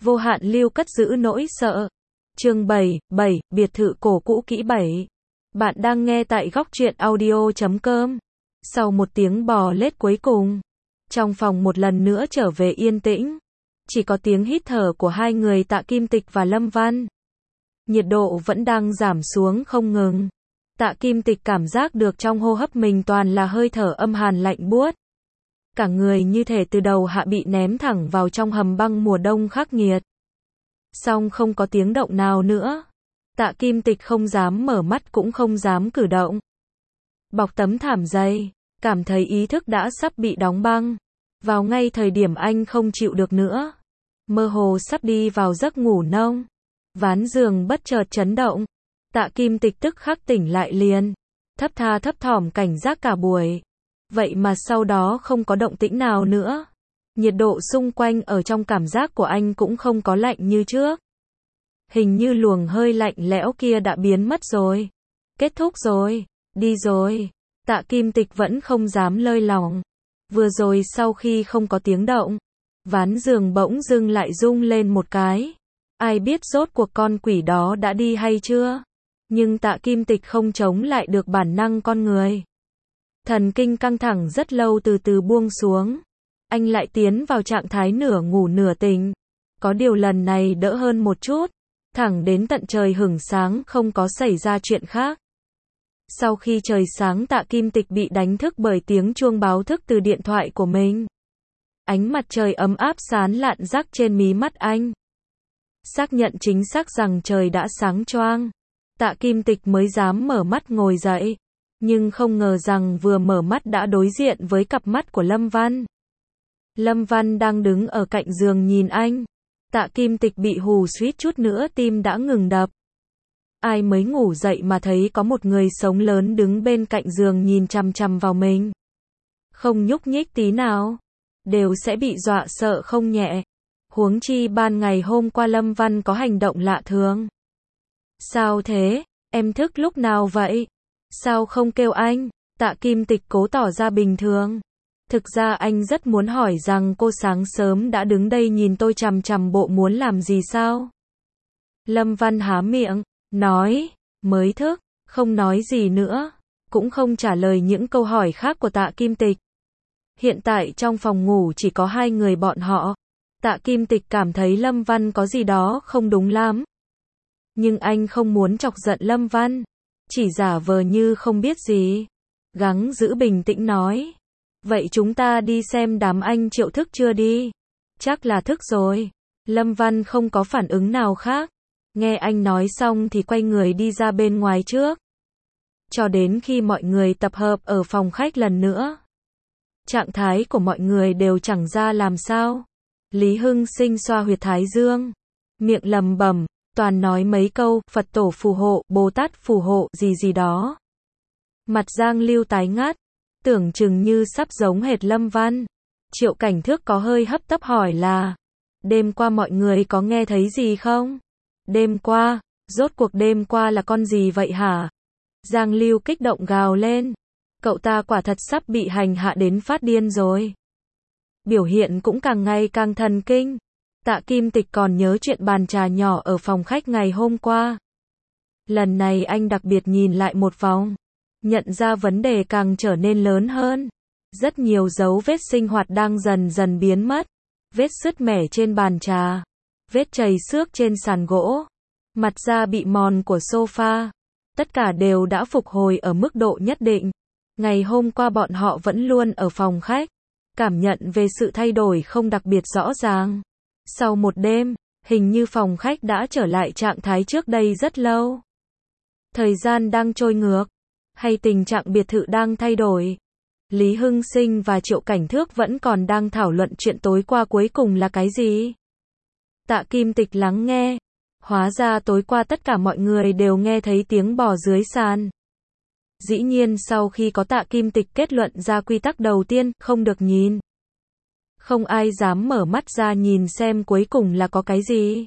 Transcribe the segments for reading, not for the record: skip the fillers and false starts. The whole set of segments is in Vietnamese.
Vô hạn lưu cất giữ nỗi sợ. Chương 7, biệt thự cổ cũ kỹ 7. Bạn đang nghe tại góc truyện audio.com. Sau một tiếng bò lết cuối cùng, trong phòng một lần nữa trở về yên tĩnh. Chỉ có tiếng hít thở của hai người Tạ Kim Tịch và Lâm Văn. Nhiệt độ vẫn đang giảm xuống không ngừng. Tạ Kim Tịch cảm giác được trong hô hấp mình toàn là hơi thở âm hàn lạnh buốt. Cả người như thể từ đầu hạ bị ném thẳng vào trong hầm băng mùa đông khắc nghiệt. Song không có tiếng động nào nữa. Tạ Kim Tịch không dám mở mắt cũng không dám cử động. Bọc tấm thảm dày, cảm thấy ý thức đã sắp bị đóng băng. Vào ngay thời điểm anh không chịu được nữa. Mơ hồ sắp đi vào giấc ngủ nông. Ván giường bất chợt chấn động. Tạ Kim Tịch tức khắc tỉnh lại liền. Thấp tha thấp thỏm cảnh giác cả buổi. Vậy mà sau đó không có động tĩnh nào nữa. Nhiệt độ xung quanh ở trong cảm giác của anh cũng không có lạnh như trước. Hình như luồng hơi lạnh lẽo kia đã biến mất rồi. Kết thúc rồi. Đi rồi. Tạ Kim Tịch vẫn không dám lơi lỏng. Vừa rồi sau khi không có tiếng động, ván giường bỗng dưng lại rung lên một cái. Ai biết rốt cuộc con quỷ đó đã đi hay chưa? Nhưng Tạ Kim Tịch không chống lại được bản năng con người. Thần kinh căng thẳng rất lâu từ từ buông xuống. Anh lại tiến vào trạng thái nửa ngủ nửa tỉnh. Có điều lần này đỡ hơn một chút. Thẳng đến tận trời hửng sáng không có xảy ra chuyện khác. Sau khi trời sáng Tạ Kim Tịch bị đánh thức bởi tiếng chuông báo thức từ điện thoại của mình. Ánh mặt trời ấm áp sáng lạn rắc trên mí mắt anh. Xác nhận chính xác rằng trời đã sáng choang. Tạ Kim Tịch mới dám mở mắt ngồi dậy. Nhưng không ngờ rằng vừa mở mắt đã đối diện với cặp mắt của Lâm Văn. Lâm Văn đang đứng ở cạnh giường nhìn anh. Tạ Kim Tịch bị hù suýt chút nữa tim đã ngừng đập. Ai mới ngủ dậy mà thấy có một người sống lớn đứng bên cạnh giường nhìn chằm chằm vào mình. Không nhúc nhích tí nào. Đều sẽ bị dọa sợ không nhẹ. Huống chi ban ngày hôm qua Lâm Văn có hành động lạ thường. Sao thế? Em thức lúc nào vậy? Sao không kêu anh? Tạ Kim Tịch cố tỏ ra bình thường. Thực ra anh rất muốn hỏi rằng cô sáng sớm đã đứng đây nhìn tôi chằm chằm bộ muốn làm gì sao? Lâm Văn há miệng, nói, mới thức, không nói gì nữa, cũng không trả lời những câu hỏi khác của Tạ Kim Tịch. Hiện tại trong phòng ngủ chỉ có hai người bọn họ. Tạ Kim Tịch cảm thấy Lâm Văn có gì đó không đúng lắm. Nhưng anh không muốn chọc giận Lâm Văn. Chỉ giả vờ như không biết gì. Gắng giữ bình tĩnh nói. Vậy chúng ta đi xem đám anh Triệu thức chưa đi? Chắc là thức rồi. Lâm Văn không có phản ứng nào khác. Nghe anh nói xong thì quay người đi ra bên ngoài trước. Cho đến khi mọi người tập hợp ở phòng khách lần nữa. Trạng thái của mọi người đều chẳng ra làm sao. Lý Hưng Sinh xoa huyệt thái dương. Miệng lầm bẩm, toàn nói mấy câu, Phật tổ phù hộ, Bồ Tát phù hộ, gì gì đó. Mặt Giang Lưu tái ngắt. Tưởng chừng như sắp giống hệt Lâm Văn. Triệu Cảnh Thước có hơi hấp tấp hỏi là, đêm qua mọi người có nghe thấy gì không? Đêm qua, rốt cuộc đêm qua là con gì vậy hả? Giang Lưu kích động gào lên. Cậu ta quả thật sắp bị hành hạ đến phát điên rồi. Biểu hiện cũng càng ngày càng thần kinh. Tạ Kim Tịch còn nhớ chuyện bàn trà nhỏ ở phòng khách ngày hôm qua. Lần này anh đặc biệt nhìn lại một vòng. Nhận ra vấn đề càng trở nên lớn hơn. Rất nhiều dấu vết sinh hoạt đang dần dần biến mất. Vết sứt mẻ trên bàn trà. Vết chày xước trên sàn gỗ. Mặt da bị mòn của sofa. Tất cả đều đã phục hồi ở mức độ nhất định. Ngày hôm qua bọn họ vẫn luôn ở phòng khách. Cảm nhận về sự thay đổi không đặc biệt rõ ràng. Sau một đêm, hình như phòng khách đã trở lại trạng thái trước đây rất lâu. Thời gian đang trôi ngược. Hay tình trạng biệt thự đang thay đổi. Lý Hưng Sinh và Triệu Cảnh Thước vẫn còn đang thảo luận chuyện tối qua cuối cùng là cái gì. Tạ Kim Tịch lắng nghe. Hóa ra tối qua tất cả mọi người đều nghe thấy tiếng bò dưới sàn. Dĩ nhiên sau khi có Tạ Kim Tịch kết luận ra quy tắc đầu tiên, không được nhìn. Không ai dám mở mắt ra nhìn xem cuối cùng là có cái gì.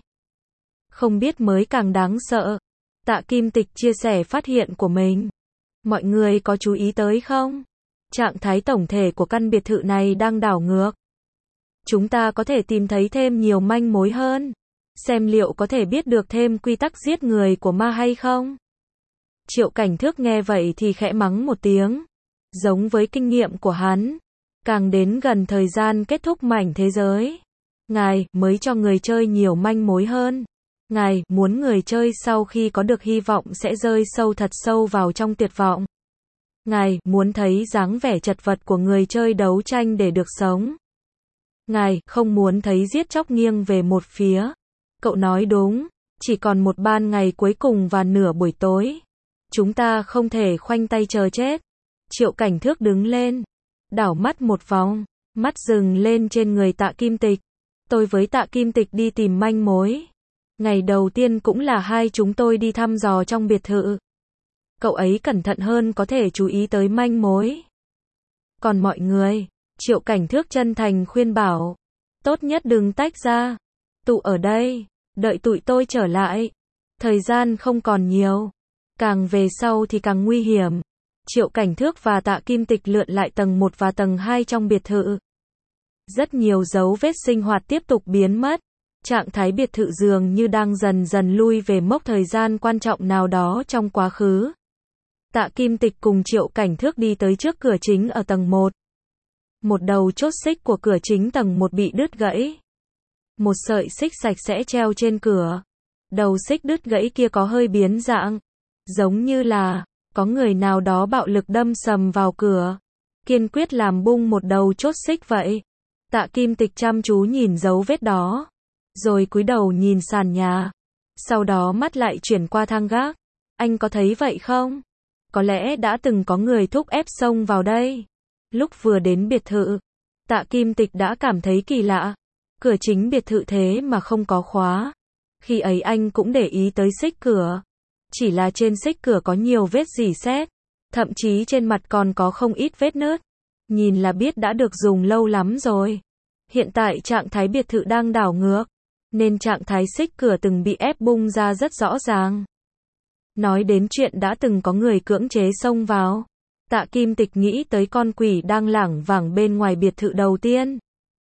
Không biết mới càng đáng sợ. Tạ Kim Tịch chia sẻ phát hiện của mình. Mọi người có chú ý tới không? Trạng thái tổng thể của căn biệt thự này đang đảo ngược. Chúng ta có thể tìm thấy thêm nhiều manh mối hơn. xem liệu có thể biết được thêm quy tắc giết người của ma hay không. Triệu Cảnh Thước nghe vậy thì khẽ mắng một tiếng. Giống với kinh nghiệm của hắn, càng đến gần thời gian kết thúc mảnh thế giới, ngài mới cho người chơi nhiều manh mối hơn. Ngài muốn người chơi sau khi có được hy vọng sẽ rơi sâu thật sâu vào trong tuyệt vọng. Ngài muốn thấy dáng vẻ chật vật của người chơi đấu tranh để được sống. Ngài không muốn thấy giết chóc nghiêng về một phía. Cậu nói đúng, chỉ còn một ban ngày cuối cùng và nửa buổi tối. Chúng ta không thể khoanh tay chờ chết. Triệu Cảnh Thước đứng lên, đảo mắt một vòng, mắt dừng lên trên người Tạ Kim Tịch. Tôi với Tạ Kim Tịch đi tìm manh mối. Ngày đầu tiên cũng là hai chúng tôi đi thăm dò trong biệt thự. Cậu ấy cẩn thận hơn có thể chú ý tới manh mối. Còn mọi người, Triệu Cảnh Thước chân thành khuyên bảo, tốt nhất đừng tách ra. Tụ ở đây, đợi tụi tôi trở lại. Thời gian không còn nhiều. Càng về sau thì càng nguy hiểm. Triệu Cảnh Thước và Tạ Kim Tịch lượn lại tầng 1 và tầng 2 trong biệt thự. Rất nhiều dấu vết sinh hoạt tiếp tục biến mất. Trạng thái biệt thự dường như đang dần dần lui về mốc thời gian quan trọng nào đó trong quá khứ. Tạ Kim Tịch cùng Triệu Cảnh Thước đi tới trước cửa chính ở tầng 1. Một đầu chốt xích của cửa chính tầng 1 bị đứt gãy. Một sợi xích sạch sẽ treo trên cửa. Đầu xích đứt gãy kia có hơi biến dạng. Giống như là có người nào đó bạo lực đâm sầm vào cửa, kiên quyết làm bung một đầu chốt xích vậy. Tạ Kim Tịch chăm chú nhìn dấu vết đó, rồi cúi đầu nhìn sàn nhà. Sau đó mắt lại chuyển qua thang gác. Anh có thấy vậy không? Có lẽ đã từng có người thúc ép xông vào đây. Lúc vừa đến biệt thự, Tạ Kim Tịch đã cảm thấy kỳ lạ. Cửa chính biệt thự thế mà không có khóa. Khi ấy anh cũng để ý tới xích cửa. Chỉ là trên xích cửa có nhiều vết rỉ sét, thậm chí trên mặt còn có không ít vết nứt. Nhìn là biết đã được dùng lâu lắm rồi. Hiện tại trạng thái biệt thự đang đảo ngược, nên trạng thái xích cửa từng bị ép bung ra rất rõ ràng. Nói đến chuyện đã từng có người cưỡng chế xông vào, Tạ Kim Tịch nghĩ tới con quỷ đang lảng vảng bên ngoài biệt thự đầu tiên.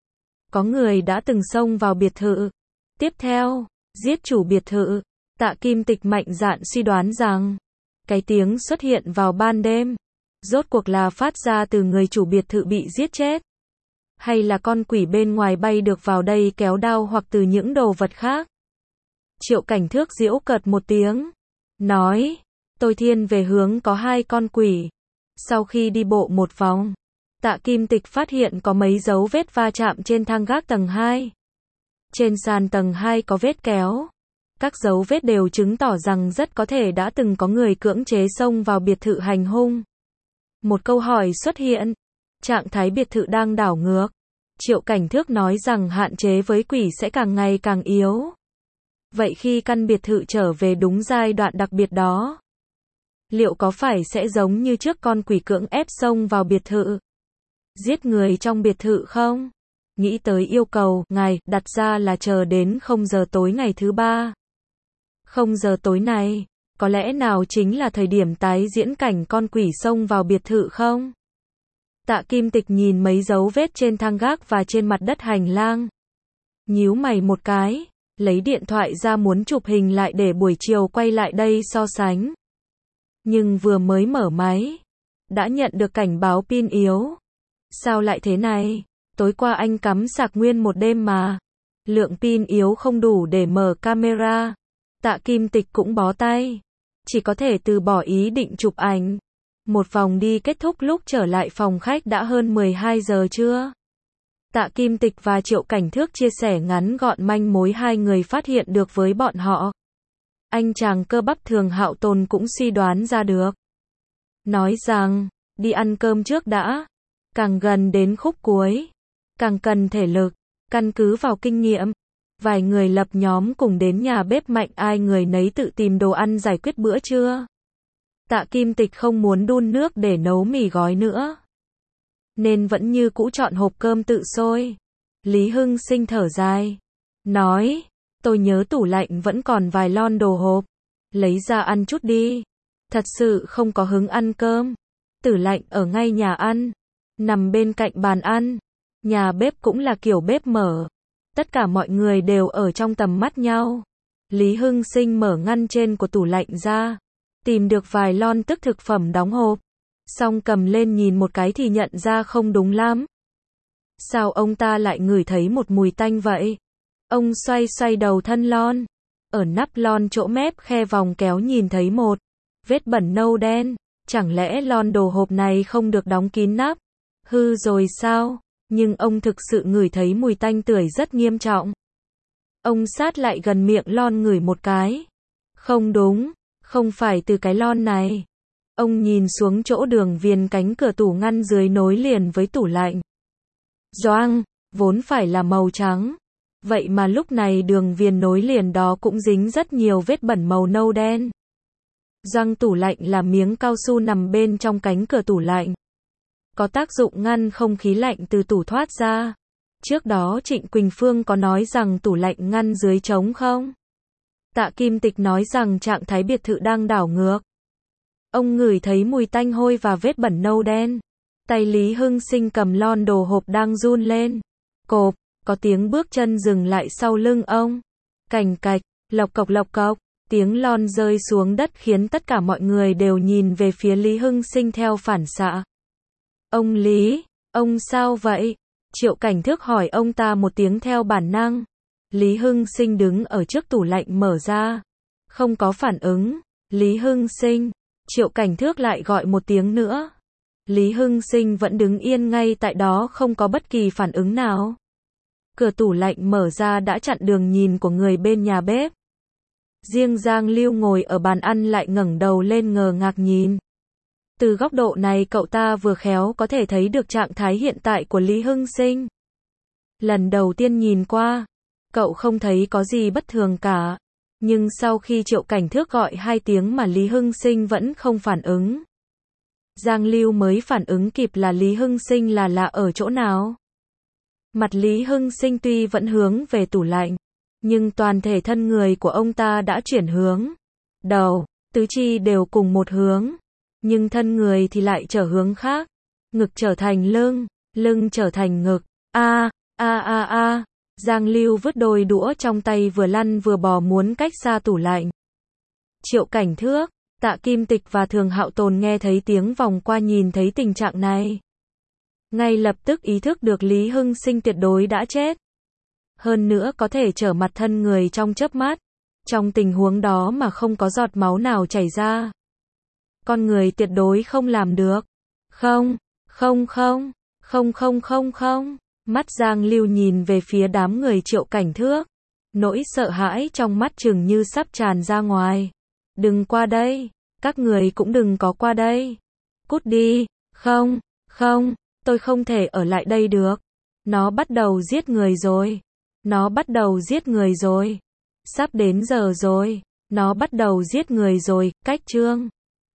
Có người đã từng xông vào biệt thự. Tiếp theo, giết chủ biệt thự. Tạ Kim Tịch mạnh dạn suy đoán rằng, cái tiếng xuất hiện vào ban đêm, rốt cuộc là phát ra từ người chủ biệt thự bị giết chết. Hay là con quỷ bên ngoài bay được vào đây kéo đao hoặc từ những đồ vật khác. Triệu Cảnh Thước giễu cợt một tiếng, nói, tôi thiên về hướng có hai con quỷ. Sau khi đi bộ một vòng, Tạ Kim Tịch phát hiện có mấy dấu vết va chạm trên thang gác tầng 2. Trên sàn tầng 2 có vết kéo. Các dấu vết đều chứng tỏ rằng rất có thể đã từng có người cưỡng chế xông vào biệt thự hành hung. Một câu hỏi xuất hiện. Trạng thái biệt thự đang đảo ngược. Triệu Cảnh Thước nói rằng hạn chế với quỷ sẽ càng ngày càng yếu. Vậy khi căn biệt thự trở về đúng giai đoạn đặc biệt đó, liệu có phải sẽ giống như trước con quỷ cưỡng ép xông vào biệt thự, giết người trong biệt thự không? Nghĩ tới yêu cầu ngài đặt ra là chờ đến 0 giờ tối ngày thứ 3. 0 giờ tối này, có lẽ nào chính là thời điểm tái diễn cảnh con quỷ xông vào biệt thự không? Tạ Kim Tịch nhìn mấy dấu vết trên thang gác và trên mặt đất hành lang. Nhíu mày một cái, lấy điện thoại ra muốn chụp hình lại để buổi chiều quay lại đây so sánh. Nhưng vừa mới mở máy, đã nhận được cảnh báo pin yếu. Sao lại thế này? Tối qua anh cắm sạc nguyên một đêm mà. Lượng pin yếu không đủ để mở camera. Tạ Kim Tịch cũng bó tay. Chỉ có thể từ bỏ ý định chụp ảnh. Một vòng đi kết thúc lúc trở lại phòng khách đã hơn 12 giờ trưa. Tạ Kim Tịch và Triệu Cảnh Thước chia sẻ ngắn gọn manh mối hai người phát hiện được với bọn họ. Anh chàng cơ bắp Thường Hạo Tồn cũng suy đoán ra được. Nói rằng, đi ăn cơm trước đã. Càng gần đến khúc cuối, càng cần thể lực, căn cứ vào kinh nghiệm. Vài người lập nhóm cùng đến nhà bếp Mạnh ai người nấy tự tìm đồ ăn giải quyết bữa trưa. Tạ Kim Tịch không muốn đun nước để nấu mì gói nữa, nên vẫn như cũ chọn hộp cơm tự sôi. Lý Hưng Sinh thở dài, nói, tôi nhớ tủ lạnh vẫn còn vài lon đồ hộp, lấy ra ăn chút đi. Thật sự không có hứng ăn cơm. Tủ lạnh ở ngay nhà ăn, nằm bên cạnh bàn ăn. Nhà bếp cũng là kiểu bếp mở. Tất cả mọi người đều ở trong tầm mắt nhau. Lý Hưng Sinh mở ngăn trên của tủ lạnh ra, tìm được vài lon tức thực phẩm đóng hộp. Xong cầm lên nhìn một cái thì nhận ra không đúng lắm. Sao ông ta lại ngửi thấy một mùi tanh vậy? Ông xoay xoay đầu thân lon. Ở nắp lon chỗ mép khe vòng kéo nhìn thấy một vết bẩn nâu đen. Chẳng lẽ lon đồ hộp này không được đóng kín nắp? Hư rồi sao? Nhưng ông thực sự ngửi thấy mùi tanh tưởi rất nghiêm trọng. Ông sát lại gần miệng lon ngửi một cái. Không đúng, không phải từ cái lon này. Ông nhìn xuống chỗ đường viền cánh cửa tủ ngăn dưới nối liền với tủ lạnh. Gioăng, vốn phải là màu trắng. Vậy mà lúc này đường viền nối liền đó cũng dính rất nhiều vết bẩn màu nâu đen. Gioăng tủ lạnh là miếng cao su nằm bên trong cánh cửa tủ lạnh. Có tác dụng ngăn không khí lạnh từ tủ thoát ra. Trước đó Trịnh Quỳnh Phương có nói rằng tủ lạnh ngăn dưới trống không? Tạ Kim Tịch nói rằng trạng thái biệt thự đang đảo ngược. Ông ngửi thấy mùi tanh hôi và vết bẩn nâu đen. Tay Lý Hưng Sinh cầm lon đồ hộp đang run lên. Cộp, có tiếng bước chân dừng lại sau lưng ông. Cành cạch, lộc cộc, tiếng lon rơi xuống đất khiến tất cả mọi người đều nhìn về phía Lý Hưng Sinh theo phản xạ. Ông Lý, ông sao vậy? Triệu Cảnh Thước hỏi ông ta một tiếng theo bản năng. Lý Hưng Sinh đứng ở trước tủ lạnh mở ra. Không có phản ứng. Lý Hưng Sinh. Triệu Cảnh Thước lại gọi một tiếng nữa. Lý Hưng Sinh vẫn đứng yên ngay tại đó không có bất kỳ phản ứng nào. Cửa tủ lạnh mở ra đã chặn đường nhìn của người bên nhà bếp. Riêng Giang Lưu ngồi ở bàn ăn lại ngẩng đầu lên ngờ ngác nhìn. Từ góc độ này cậu ta vừa khéo có thể thấy được trạng thái hiện tại của Lý Hưng Sinh. Lần đầu tiên nhìn qua, cậu không thấy có gì bất thường cả. Nhưng sau khi Triệu Cảnh Thước gọi 2 tiếng mà Lý Hưng Sinh vẫn không phản ứng. Giang Lưu mới phản ứng kịp là Lý Hưng Sinh là lạ ở chỗ nào. Mặt Lý Hưng Sinh tuy vẫn hướng về tủ lạnh, nhưng toàn thể thân người của ông ta đã chuyển hướng. Đầu, tứ chi đều cùng một hướng, nhưng thân người thì lại trở hướng khác. Ngực trở thành lưng, lưng trở thành ngực. Giang Lưu vứt đôi đũa trong tay vừa lăn vừa bò muốn cách xa tủ lạnh. Triệu Cảnh Thước, Tạ Kim Tịch và Thường Hạo Tồn nghe thấy tiếng vòng qua nhìn thấy tình trạng này. Ngay lập tức ý thức được Lý Hưng Sinh tuyệt đối đã chết. Hơn nữa có thể trở mặt thân người trong chớp mắt. Trong tình huống đó mà không có giọt máu nào chảy ra. Con người tuyệt đối không làm được. Không. Mắt Giang Lưu nhìn về phía đám người Triệu Cảnh Thước. Nỗi sợ hãi trong mắt chừng như sắp tràn ra ngoài. Đừng qua đây. Các người cũng đừng có qua đây. Cút đi. Không. Tôi không thể ở lại đây được. Nó bắt đầu giết người rồi. Sắp đến giờ rồi. Nó bắt đầu giết người rồi. Cách chương.